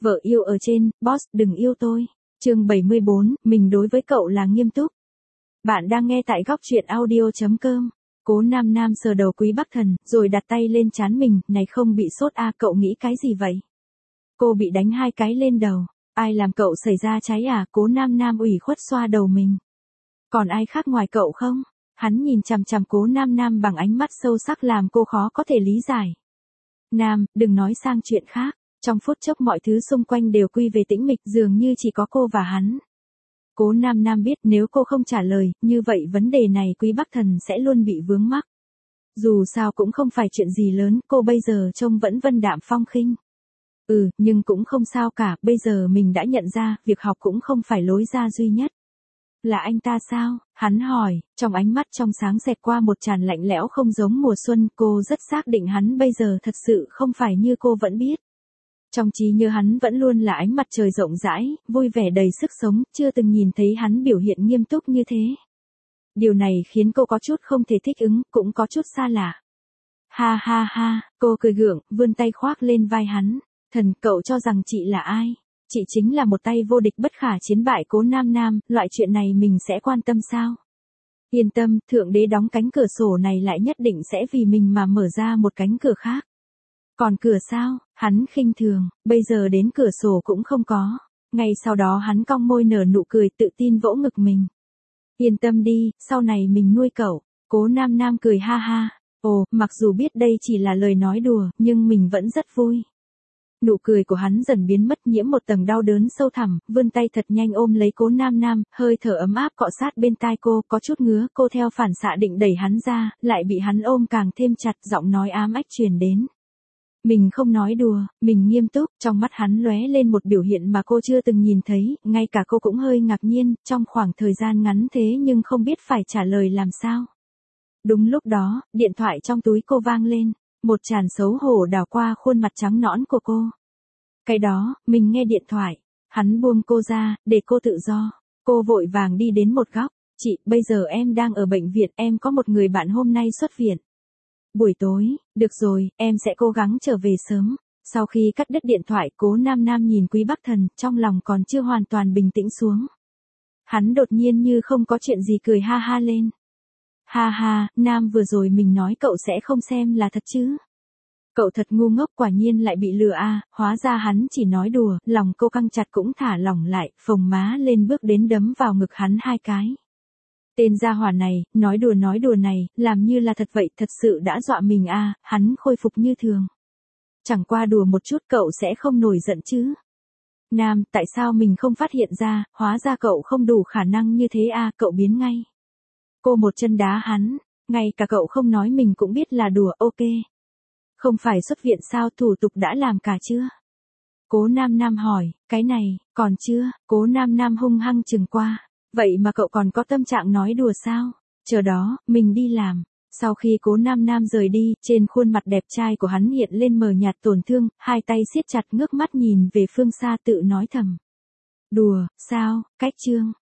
Vợ yêu ở trên, boss đừng yêu tôi. Chương 74, mình đối với cậu là nghiêm túc. Bạn đang nghe tại góc truyện audio.com. Cố Nam Nam sờ đầu Quý Bắc Thần, rồi đặt tay lên trán mình, này không bị sốt à, cậu nghĩ cái gì vậy? Cô bị đánh 2 cái lên đầu, ai làm cậu xảy ra cháy à? Cố Nam Nam ủy khuất xoa đầu mình. Còn ai khác ngoài cậu không? Hắn nhìn chằm chằm Cố Nam Nam bằng ánh mắt sâu sắc làm cô khó có thể lý giải. Nam, đừng nói sang chuyện khác. Trong phút chốc mọi thứ xung quanh đều quy về tĩnh mịch, dường như chỉ có cô và hắn. Cố Nam Nam biết nếu cô không trả lời, như vậy vấn đề này Quý Bắc Thần sẽ luôn bị vướng mắc. Dù sao cũng không phải chuyện gì lớn, cô bây giờ trông vẫn vân đạm phong khinh. Nhưng cũng không sao cả, bây giờ mình đã nhận ra, việc học cũng không phải lối ra duy nhất. Là anh ta sao? Hắn hỏi, trong ánh mắt trong sáng xẹt qua một tràn lạnh lẽo không giống mùa xuân, cô rất xác định hắn bây giờ thật sự không phải như cô vẫn biết. Trong trí nhớ hắn vẫn luôn là ánh mặt trời rộng rãi, vui vẻ đầy sức sống, chưa từng nhìn thấy hắn biểu hiện nghiêm túc như thế. Điều này khiến cô có chút không thể thích ứng, cũng có chút xa lạ. Ha ha ha, cô cười gượng, vươn tay khoác lên vai hắn. Thần, cậu cho rằng chị là ai? Chị chính là một tay vô địch bất khả chiến bại Cố Nam Nam, loại chuyện này mình sẽ quan tâm sao? Yên tâm, Thượng Đế đóng cánh cửa sổ này lại nhất định sẽ vì mình mà mở ra một cánh cửa khác. Còn cửa sao? Hắn khinh thường, bây giờ đến cửa sổ cũng không có. Ngay sau đó hắn cong môi nở nụ cười tự tin vỗ ngực mình. Yên tâm đi, sau này mình nuôi cậu. Cố Nam Nam cười ha ha. Ồ, mặc dù biết đây chỉ là lời nói đùa, nhưng mình vẫn rất vui. Nụ cười của hắn dần biến mất nhiễm một tầng đau đớn sâu thẳm, vươn tay thật nhanh ôm lấy Cố Nam Nam, hơi thở ấm áp cọ sát bên tai cô, có chút ngứa, cô theo phản xạ định đẩy hắn ra, lại bị hắn ôm càng thêm chặt, giọng nói ám ách truyền đến. Mình không nói đùa, mình nghiêm túc, trong mắt hắn lóe lên một biểu hiện mà cô chưa từng nhìn thấy, ngay cả cô cũng hơi ngạc nhiên, trong khoảng thời gian ngắn thế nhưng không biết phải trả lời làm sao. Đúng lúc đó, điện thoại trong túi cô vang lên, một tràn xấu hổ đảo qua khuôn mặt trắng nõn của cô. Cái đó, mình nghe điện thoại, hắn buông cô ra, để cô tự do. Cô vội vàng đi đến một góc, chị, bây giờ em đang ở bệnh viện, em có một người bạn hôm nay xuất viện. Buổi tối, được rồi, em sẽ cố gắng trở về sớm. Sau khi cắt đứt điện thoại, Cố Nam Nam nhìn Quý Bắc Thần, trong lòng còn chưa hoàn toàn bình tĩnh xuống. Hắn đột nhiên như không có chuyện gì cười ha ha lên. Ha ha, Nam vừa rồi mình nói cậu sẽ không xem là thật chứ. Cậu thật ngu ngốc, quả nhiên lại bị lừa à, hóa ra hắn chỉ nói đùa, lòng cô căng chặt cũng thả lỏng lại, phồng má lên bước đến đấm vào ngực hắn 2 cái. Tên gia hỏa này, nói đùa này, làm như là thật vậy, thật sự đã dọa mình à, hắn khôi phục như thường. Chẳng qua đùa một chút cậu sẽ không nổi giận chứ. Nam, tại sao mình không phát hiện ra, hóa ra cậu không đủ khả năng như thế à, cậu biến ngay. Cô một chân đá hắn, ngay cả cậu không nói mình cũng biết là đùa, ok. Không phải xuất viện sao, thủ tục đã làm cả chưa? Cố Nam Nam hỏi, cái này, còn chưa? Cố Nam Nam hung hăng chừng qua. Vậy mà cậu còn có tâm trạng nói đùa sao? Chờ đó, mình đi làm. Sau khi Cố Nam Nam rời đi, trên khuôn mặt đẹp trai của hắn hiện lên mờ nhạt tổn thương, 2 tay siết chặt ngước mắt nhìn về phương xa tự nói thầm. Đùa, sao, cách chương.